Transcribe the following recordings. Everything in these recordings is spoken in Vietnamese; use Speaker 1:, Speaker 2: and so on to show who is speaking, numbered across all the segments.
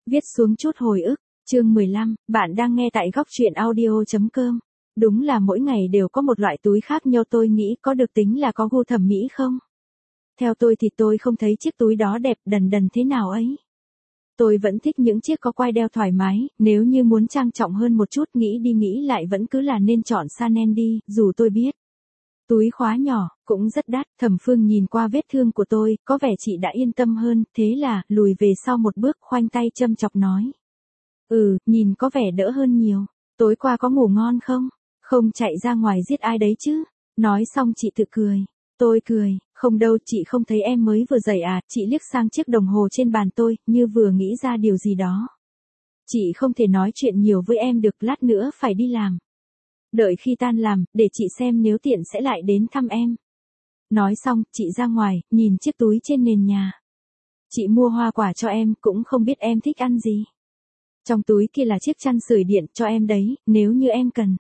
Speaker 1: Viết xuống chút hồi ức, chương 15, bạn đang nghe tại góc truyện audio.com. Đúng là mỗi ngày đều có một loại túi khác nhau, tôi nghĩ có được tính là có gu thẩm mỹ không? Theo tôi thì tôi không thấy chiếc túi đó đẹp đần đần thế nào ấy. Tôi vẫn thích những chiếc có quai đeo thoải mái, nếu như muốn trang trọng hơn một chút nghĩ đi nghĩ lại vẫn cứ là nên chọn Chanel đi, dù tôi biết. Túi khóa nhỏ, cũng rất đắt, Thẩm Phương nhìn qua vết thương của tôi, có vẻ chị đã yên tâm hơn, thế là, lùi về sau một bước khoanh tay châm chọc nói. Nhìn có vẻ đỡ hơn nhiều, tối qua có ngủ ngon không? Không chạy ra ngoài giết ai đấy chứ? Nói xong chị tự cười. Tôi cười, không đâu, chị không thấy em mới vừa dậy à? Chị liếc sang chiếc đồng hồ trên bàn tôi, như vừa nghĩ ra điều gì đó. Chị không thể nói chuyện nhiều với em được, lát nữa phải đi làm. Đợi khi tan làm, để chị xem nếu tiện sẽ lại đến thăm em. Nói xong, chị ra ngoài, nhìn chiếc túi trên nền nhà. Chị mua hoa quả cho em, cũng không biết em thích ăn gì. Trong túi kia là chiếc chăn sưởi điện cho em đấy, nếu như em cần.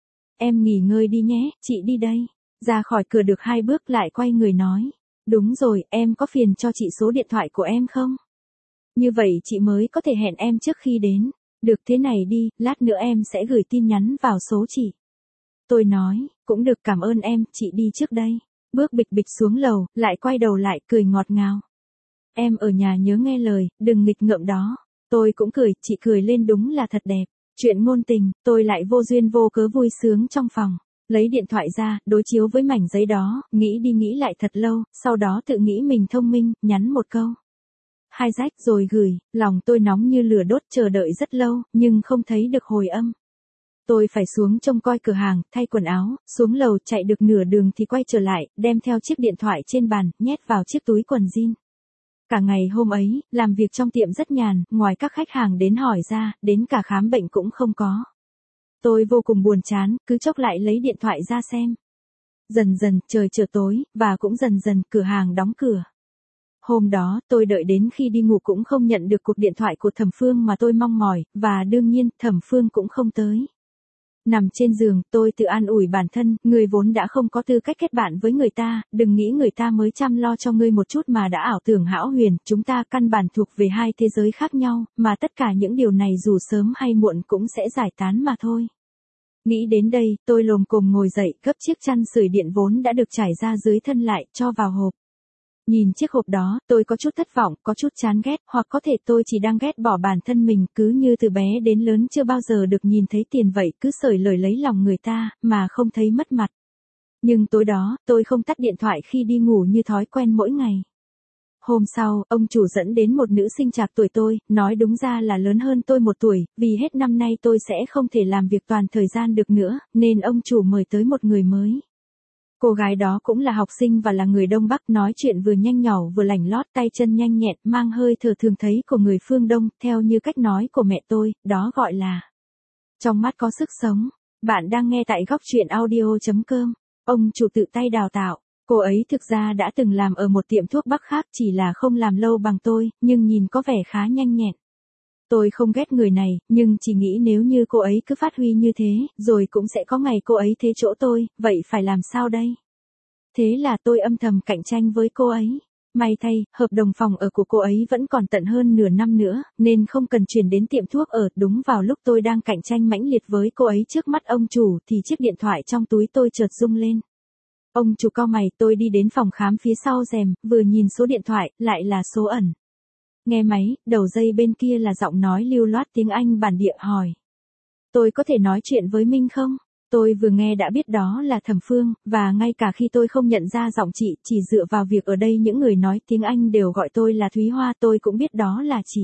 Speaker 1: Em nghỉ ngơi đi nhé, chị đi đây. Ra khỏi cửa được 2 bước lại quay người nói. Đúng rồi, em có phiền cho chị số điện thoại của em không? Như vậy chị mới có thể hẹn em trước khi đến. Được, thế này đi, lát nữa em sẽ gửi tin nhắn vào số chị. Tôi nói, cũng được, cảm ơn em, chị đi trước đây. Bước bịch bịch xuống lầu, lại quay đầu lại cười ngọt ngào. Em ở nhà nhớ nghe lời, đừng nghịch ngợm đó. Tôi cũng cười, chị cười lên đúng là thật đẹp. Chuyện ngôn tình, tôi lại vô duyên vô cớ vui sướng trong phòng. Lấy điện thoại ra, đối chiếu với mảnh giấy đó, nghĩ đi nghĩ lại thật lâu, sau đó tự nghĩ mình thông minh, nhắn một câu. 2 rách rồi gửi, lòng tôi nóng như lửa đốt chờ đợi rất lâu, nhưng không thấy được hồi âm. Tôi phải xuống trông coi cửa hàng, thay quần áo, xuống lầu chạy được nửa đường thì quay trở lại, đem theo chiếc điện thoại trên bàn, nhét vào chiếc túi quần jean. Cả ngày hôm ấy, làm việc trong tiệm rất nhàn, ngoài các khách hàng đến hỏi ra, đến cả khám bệnh cũng không có. Tôi vô cùng buồn chán, cứ chốc lại lấy điện thoại ra xem. Dần dần, trời trở tối, và cũng dần dần, cửa hàng đóng cửa. Hôm đó, tôi đợi đến khi đi ngủ cũng không nhận được cuộc điện thoại của Thẩm Phương mà tôi mong mỏi, và đương nhiên, Thẩm Phương cũng không tới. Nằm trên giường, tôi tự an ủi bản thân, người vốn đã không có tư cách kết bạn với người ta, đừng nghĩ người ta mới chăm lo cho ngươi một chút mà đã ảo tưởng hão huyền, chúng ta căn bản thuộc về hai thế giới khác nhau, mà tất cả những điều này dù sớm hay muộn cũng sẽ giải tán mà thôi. Nghĩ đến đây, tôi lồm cồm ngồi dậy, gấp chiếc chăn sưởi điện vốn đã được trải ra dưới thân lại, cho vào hộp. Nhìn chiếc hộp đó, tôi có chút thất vọng, có chút chán ghét, hoặc có thể tôi chỉ đang ghét bỏ bản thân mình, cứ như từ bé đến lớn chưa bao giờ được nhìn thấy tiền vậy, cứ sởi lời lấy lòng người ta, mà không thấy mất mặt. Nhưng tối đó, tôi không tắt điện thoại khi đi ngủ như thói quen mỗi ngày. Hôm sau, ông chủ dẫn đến một nữ sinh trạc tuổi tôi, nói đúng ra là lớn hơn tôi 1 tuổi, vì hết năm nay tôi sẽ không thể làm việc toàn thời gian được nữa, nên ông chủ mời tới một người mới. Cô gái đó cũng là học sinh và là người Đông Bắc, nói chuyện vừa nhanh nhỏ vừa lảnh lót, tay chân nhanh nhẹn, mang hơi thở thường thấy của người phương Đông, theo như cách nói của mẹ tôi, đó gọi là trong mắt có sức sống. Bạn đang nghe tại góc truyện audio.com. Ông chủ tự tay đào tạo. Cô ấy thực ra đã từng làm ở một tiệm thuốc Bắc khác, chỉ là không làm lâu bằng tôi, nhưng nhìn có vẻ khá nhanh nhẹn. Tôi không ghét người này, nhưng chỉ nghĩ nếu như cô ấy cứ phát huy như thế, rồi cũng sẽ có ngày cô ấy thế chỗ tôi, vậy phải làm sao đây? Thế là tôi âm thầm cạnh tranh với cô ấy. May thay, hợp đồng phòng ở của cô ấy vẫn còn tận hơn nửa năm nữa, nên không cần chuyển đến tiệm thuốc ở. Đúng vào lúc tôi đang cạnh tranh mãnh liệt với cô ấy trước mắt ông chủ, thì chiếc điện thoại trong túi tôi chợt rung lên. Ông chủ cau mày, tôi đi đến phòng khám phía sau rèm, vừa nhìn số điện thoại, lại là số ẩn. Nghe máy, đầu dây bên kia là giọng nói lưu loát tiếng Anh bản địa hỏi. Tôi có thể nói chuyện với Minh không? Tôi vừa nghe đã biết đó là Thẩm Phương, và ngay cả khi tôi không nhận ra giọng chị, chỉ dựa vào việc ở đây những người nói tiếng Anh đều gọi tôi là Thúy Hoa, tôi cũng biết đó là chị.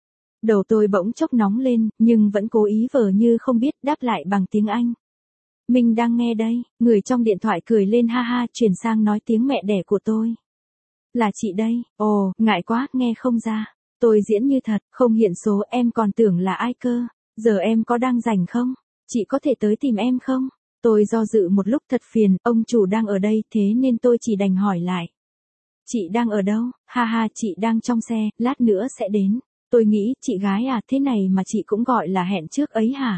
Speaker 1: Đầu tôi bỗng chốc nóng lên, nhưng vẫn cố ý vờ như không biết, đáp lại bằng tiếng Anh. Minh đang nghe đây, người trong điện thoại cười lên ha ha, chuyển sang nói tiếng mẹ đẻ của tôi. Là chị đây, ồ, ngại quá, nghe không ra. Tôi diễn như thật, không hiện số, em còn tưởng là ai cơ. Giờ em có đang rảnh không? Chị có thể tới tìm em không? Tôi do dự một lúc thật phiền, ông chủ đang ở đây, thế nên tôi chỉ đành hỏi lại. Chị đang ở đâu? Ha ha, chị đang trong xe, lát nữa sẽ đến. Tôi nghĩ, chị gái à, thế này mà chị cũng gọi là hẹn trước ấy hả?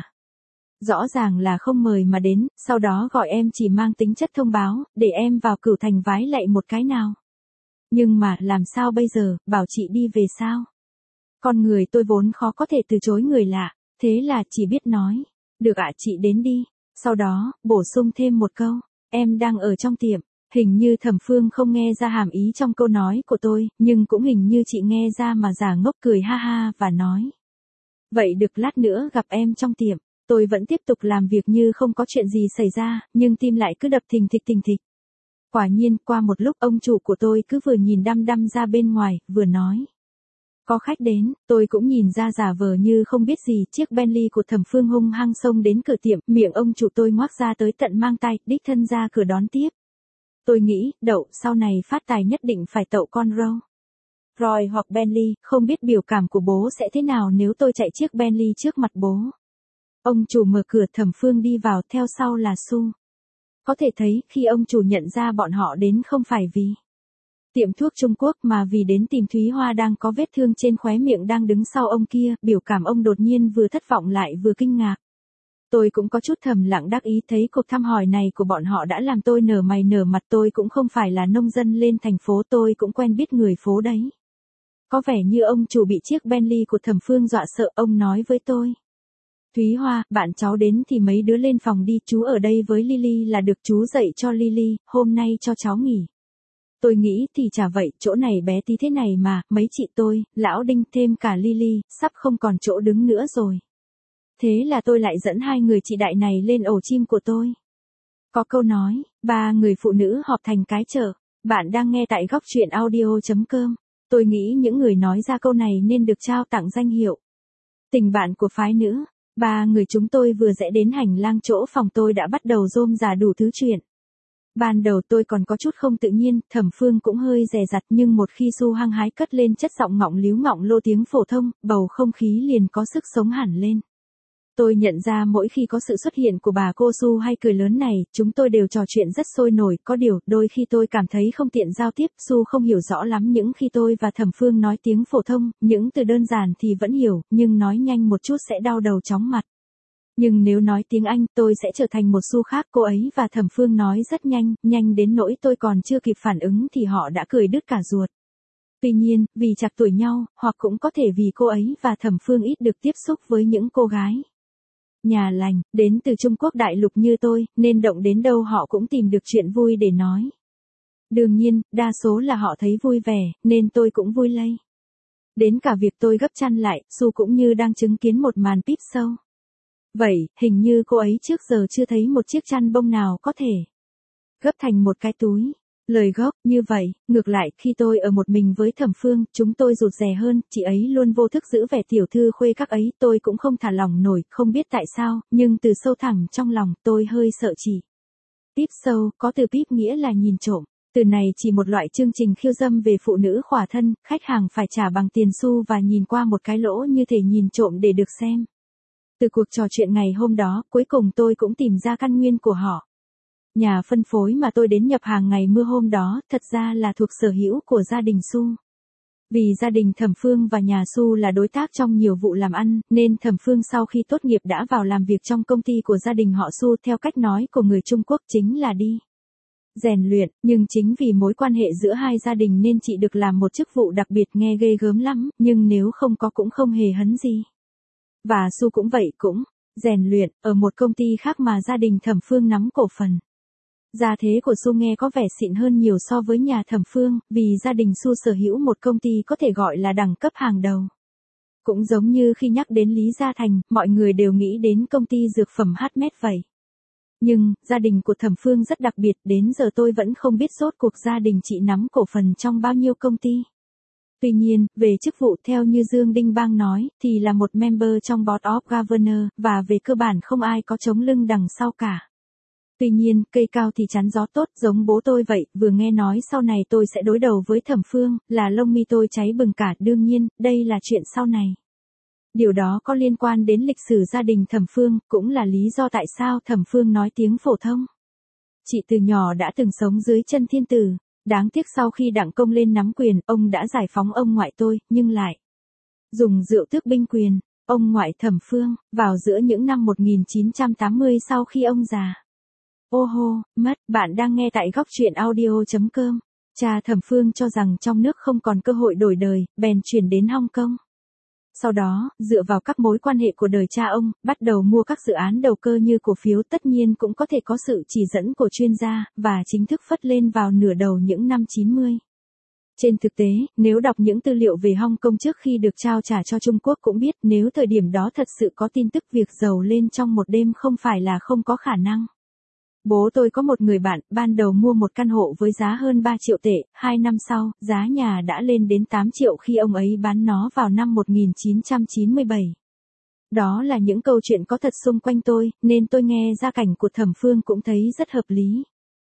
Speaker 1: Rõ ràng là không mời mà đến, sau đó gọi em chỉ mang tính chất thông báo, để em vào Cửu Thành vái lạy một cái nào. Nhưng mà, làm sao bây giờ, bảo chị đi về sao? Con người tôi vốn khó có thể từ chối người lạ, thế là chỉ biết nói, được ạ chị đến đi. Sau đó, bổ sung thêm một câu, em đang ở trong tiệm. Hình như Thẩm Phương không nghe ra hàm ý trong câu nói của tôi, nhưng cũng hình như chị nghe ra mà giả ngốc cười ha ha và nói. Vậy được lát nữa gặp em trong tiệm. Tôi vẫn tiếp tục làm việc như không có chuyện gì xảy ra, nhưng tim lại cứ đập thình thịch. Quả nhiên, qua một lúc ông chủ của tôi cứ vừa nhìn đăm đăm ra bên ngoài, vừa nói. Có khách đến, tôi cũng nhìn ra giả vờ như không biết gì, chiếc Bentley của Thẩm Phương hung hăng xông đến cửa tiệm, miệng ông chủ tôi ngoác ra tới tận mang tay, đích thân ra cửa đón tiếp. Tôi nghĩ, đậu, sau này phát tài nhất định phải tậu con Rolls Royce hoặc Bentley, không biết biểu cảm của bố sẽ thế nào nếu tôi chạy chiếc Bentley trước mặt bố. Ông chủ mở cửa, Thẩm Phương đi vào, theo sau là Su. Có thể thấy, khi ông chủ nhận ra bọn họ đến không phải vì tiệm thuốc Trung Quốc mà vì đến tìm Thúy Hoa đang có vết thương trên khóe miệng đang đứng sau ông kia, biểu cảm ông đột nhiên vừa thất vọng lại vừa kinh ngạc. Tôi cũng có chút thầm lặng đắc ý thấy cuộc thăm hỏi này của bọn họ đã làm tôi nở mày nở mặt, tôi cũng không phải là nông dân lên thành phố, tôi cũng quen biết người phố đấy. Có vẻ như ông chủ bị chiếc Bentley của Thẩm Phương dọa sợ, ông nói với tôi. Thúy Hoa, bạn cháu đến thì mấy đứa lên phòng đi, chú ở đây với Lily là được, chú dạy cho Lily, hôm nay cho cháu nghỉ. Tôi nghĩ thì chả vậy, chỗ này bé tí thế này mà, mấy chị tôi, Lão Đinh thêm cả Lily, sắp không còn chỗ đứng nữa rồi. Thế là tôi lại dẫn hai người chị đại này lên ổ chim của tôi. Có câu nói, ba người phụ nữ họp thành cái chợ. Bạn đang nghe tại góc truyện audio.com. Tôi nghĩ những người nói ra câu này nên được trao tặng danh hiệu tình bạn của phái nữ. Ba người chúng tôi vừa rẽ đến hành lang chỗ phòng tôi đã bắt đầu rôm rả đủ thứ chuyện. Ban đầu tôi còn có chút không tự nhiên, Thẩm Phương cũng hơi dè dặt, nhưng một khi Su hăng hái cất lên chất giọng ngọng líu ngọng lô tiếng phổ thông, bầu không khí liền có sức sống hẳn lên. Tôi nhận ra mỗi khi có sự xuất hiện của bà cô Su hay cười lớn này, chúng tôi đều trò chuyện rất sôi nổi, có điều, đôi khi tôi cảm thấy không tiện giao tiếp, Su không hiểu rõ lắm những khi tôi và Thẩm Phương nói tiếng phổ thông, những từ đơn giản thì vẫn hiểu, nhưng nói nhanh một chút sẽ đau đầu chóng mặt. Nhưng nếu nói tiếng Anh, tôi sẽ trở thành một Su khác, cô ấy và Thẩm Phương nói rất nhanh, nhanh đến nỗi tôi còn chưa kịp phản ứng thì họ đã cười đứt cả ruột. Tuy nhiên, vì chạc tuổi nhau, hoặc cũng có thể vì cô ấy và Thẩm Phương ít được tiếp xúc với những cô gái nhà lành, đến từ Trung Quốc đại lục như tôi, nên động đến đâu họ cũng tìm được chuyện vui để nói. Đương nhiên, đa số là họ thấy vui vẻ, nên tôi cũng vui lây. Đến cả việc tôi gấp chăn lại, Su cũng như đang chứng kiến một màn píp sâu. Vậy, hình như cô ấy trước giờ chưa thấy một chiếc chăn bông nào có thể gấp thành một cái túi. Lời gốc, như vậy, ngược lại, khi tôi ở một mình với Thẩm Phương, chúng tôi rụt rè hơn, chị ấy luôn vô thức giữ vẻ tiểu thư khuê các ấy, tôi cũng không thả lỏng nổi, không biết tại sao, nhưng từ sâu thẳm trong lòng, tôi hơi sợ chị. Píp sâu, có từ píp nghĩa là nhìn trộm. Từ này chỉ một loại chương trình khiêu dâm về phụ nữ khỏa thân, khách hàng phải trả bằng tiền xu và nhìn qua một cái lỗ như thể nhìn trộm để được xem. Từ cuộc trò chuyện ngày hôm đó, cuối cùng tôi cũng tìm ra căn nguyên của họ. Nhà phân phối mà tôi đến nhập hàng ngày mưa hôm đó, thật ra là thuộc sở hữu của gia đình Su. Vì gia đình Thẩm Phương và nhà Su là đối tác trong nhiều vụ làm ăn, nên Thẩm Phương sau khi tốt nghiệp đã vào làm việc trong công ty của gia đình họ Su, theo cách nói của người Trung Quốc chính là đi rèn luyện, nhưng chính vì mối quan hệ giữa hai gia đình nên chị được làm một chức vụ đặc biệt, nghe ghê gớm lắm, nhưng nếu không có cũng không hề hấn gì. Và Su cũng vậy, cũng rèn luyện ở một công ty khác mà gia đình Thẩm Phương nắm cổ phần. Gia thế của Su nghe có vẻ xịn hơn nhiều so với nhà Thẩm Phương, vì gia đình Su sở hữu một công ty có thể gọi là đẳng cấp hàng đầu. Cũng giống như khi nhắc đến Lý Gia Thành, mọi người đều nghĩ đến công ty dược phẩm HMed vậy. Nhưng, gia đình của Thẩm Phương rất đặc biệt, đến giờ tôi vẫn không biết rốt cuộc gia đình chị nắm cổ phần trong bao nhiêu công ty. Tuy nhiên, về chức vụ theo như Dương Đinh Bang nói, thì là một member trong Board of Governors, và về cơ bản không ai có chống lưng đằng sau cả. Tuy nhiên, cây cao thì chắn gió tốt, giống bố tôi vậy, vừa nghe nói sau này tôi sẽ đối đầu với Thẩm Phương, là lông mi tôi cháy bừng cả, đương nhiên, đây là chuyện sau này. Điều đó có liên quan đến lịch sử gia đình Thẩm Phương, cũng là lý do tại sao Thẩm Phương nói tiếng phổ thông. Chị từ nhỏ đã từng sống dưới chân thiên tử, đáng tiếc sau khi Đặng Công lên nắm quyền, ông đã giải phóng ông ngoại tôi, nhưng lại dùng rượu tước binh quyền, ông ngoại Thẩm Phương, vào giữa những năm 1980 sau khi ông già. Ô hô, mất, bạn đang nghe tại góc truyện audio.com. Cha Thẩm Phương cho rằng trong nước không còn cơ hội đổi đời, bèn chuyển đến Hong Kong. Sau đó, dựa vào các mối quan hệ của đời cha ông, bắt đầu mua các dự án đầu cơ như cổ phiếu, tất nhiên cũng có thể có sự chỉ dẫn của chuyên gia, và chính thức phất lên vào nửa đầu những năm 90. Trên thực tế, nếu đọc những tư liệu về Hong Kong trước khi được trao trả cho Trung Quốc cũng biết nếu thời điểm đó thật sự có tin tức việc giàu lên trong một đêm không phải là không có khả năng. Bố tôi có một người bạn, ban đầu mua một căn hộ với giá hơn 3 triệu tệ, 2 năm sau, giá nhà đã lên đến 8 triệu khi ông ấy bán nó vào năm 1997. Đó là những câu chuyện có thật xung quanh tôi, nên tôi nghe gia cảnh của Thẩm Phương cũng thấy rất hợp lý.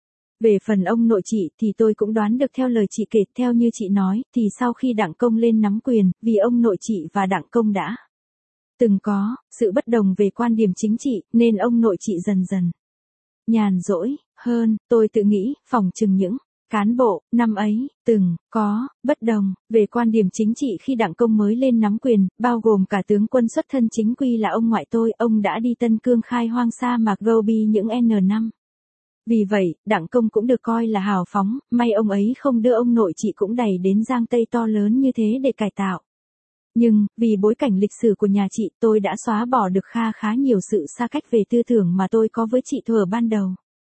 Speaker 1: Về phần ông nội chị thì tôi cũng đoán được theo lời chị kể, theo như chị nói, thì sau khi Đặng Công lên nắm quyền, vì ông nội chị và Đặng Công đã từng có sự bất đồng về quan điểm chính trị, nên ông nội chị dần dần nhàn rỗi hơn. Tôi tự nghĩ, phỏng chừng những cán bộ năm ấy từng có bất đồng về quan điểm chính trị khi Đặng Công mới lên nắm quyền, bao gồm cả tướng quân xuất thân chính quy là ông ngoại tôi. Ông đã đi Tân Cương khai hoang sa mạc Gobi những N5. Vì vậy, Đặng Công cũng được coi là hào phóng, may ông ấy không đưa ông nội chị cũng đẩy đến Giang Tây to lớn như thế để cải tạo. Nhưng, vì bối cảnh lịch sử của nhà chị, tôi đã xóa bỏ được khá nhiều sự xa cách về tư tưởng mà tôi có với chị thuở ban đầu.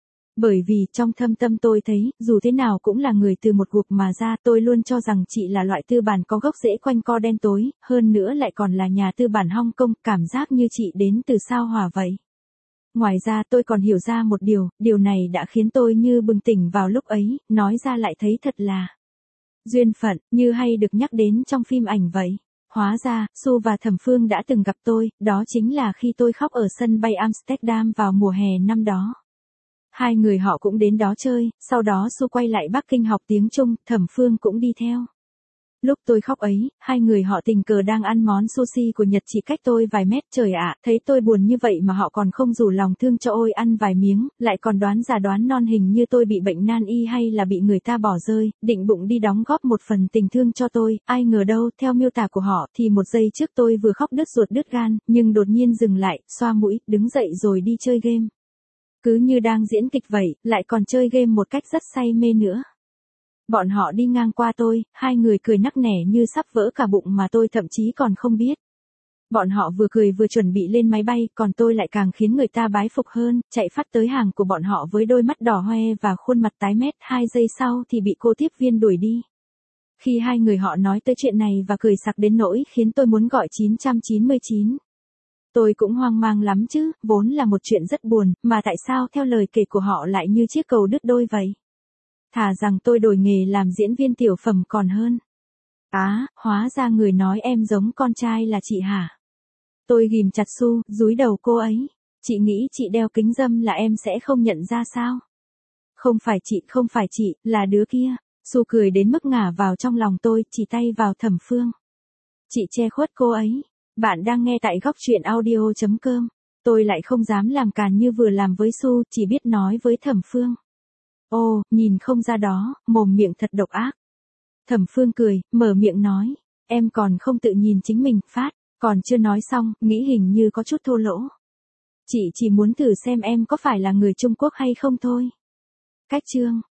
Speaker 1: Bởi vì trong thâm tâm tôi thấy, dù thế nào cũng là người từ một guộc mà ra, tôi luôn cho rằng chị là loại tư bản có gốc rễ quanh co đen tối, hơn nữa lại còn là nhà tư bản Hong Kong, cảm giác như chị đến từ sao Hỏa vậy. Ngoài ra tôi còn hiểu ra một điều này đã khiến tôi như bừng tỉnh vào lúc ấy, nói ra lại thấy thật là duyên phận, như hay được nhắc đến trong phim ảnh vậy. Hóa ra, Su và Thẩm Phương đã từng gặp tôi, đó chính là khi tôi khóc ở sân bay Amsterdam vào mùa hè năm đó. Hai người họ cũng đến đó chơi, sau đó Su quay lại Bắc Kinh học tiếng Trung, Thẩm Phương cũng đi theo. Lúc tôi khóc ấy, hai người họ tình cờ đang ăn món sushi của Nhật chỉ cách tôi vài mét. Trời ạ, thấy tôi buồn như vậy mà họ còn không rủ lòng thương cho ôi ăn vài miếng, lại còn đoán già đoán non hình như tôi bị bệnh nan y hay là bị người ta bỏ rơi, định bụng đi đóng góp một phần tình thương cho tôi. Ai ngờ đâu, theo miêu tả của họ thì một giây trước tôi vừa khóc đứt ruột đứt gan, nhưng đột nhiên dừng lại, xoa mũi, đứng dậy rồi đi chơi game. Cứ như đang diễn kịch vậy, lại còn chơi game một cách rất say mê nữa. Bọn họ đi ngang qua tôi, hai người cười nắc nẻ như sắp vỡ cả bụng mà tôi thậm chí còn không biết. Bọn họ vừa cười vừa chuẩn bị lên máy bay, còn tôi lại càng khiến người ta bái phục hơn, chạy phát tới hàng của bọn họ với đôi mắt đỏ hoe và khuôn mặt tái mét. 2 giây sau thì bị cô tiếp viên đuổi đi. Khi hai người họ nói tới chuyện này và cười sặc đến nỗi khiến tôi muốn gọi 999. Tôi cũng hoang mang lắm chứ, vốn là một chuyện rất buồn, mà tại sao theo lời kể của họ lại như chiếc cầu đứt đôi vậy? Thà rằng tôi đổi nghề làm diễn viên tiểu phẩm còn hơn. Hóa ra người nói em giống con trai là chị hả? Tôi ghim chặt Su, dúi đầu cô ấy. Chị nghĩ chị đeo kính râm là em sẽ không nhận ra sao? Không phải chị, là đứa kia. Su cười đến mức ngả vào trong lòng tôi, chỉ tay vào Thẩm Phương. Chị che khuất cô ấy. Bạn đang nghe tại góc truyện audio.com. Tôi lại không dám làm càn như vừa làm với Su, chỉ biết nói với Thẩm Phương. Ồ, nhìn không ra đó, mồm miệng thật độc ác. Thẩm Phương cười, mở miệng nói. Em còn không tự nhìn chính mình, phát. Còn chưa nói xong, nghĩ hình như có chút thô lỗ. Chị chỉ muốn thử xem em có phải là người Trung Quốc hay không thôi. Cách chương.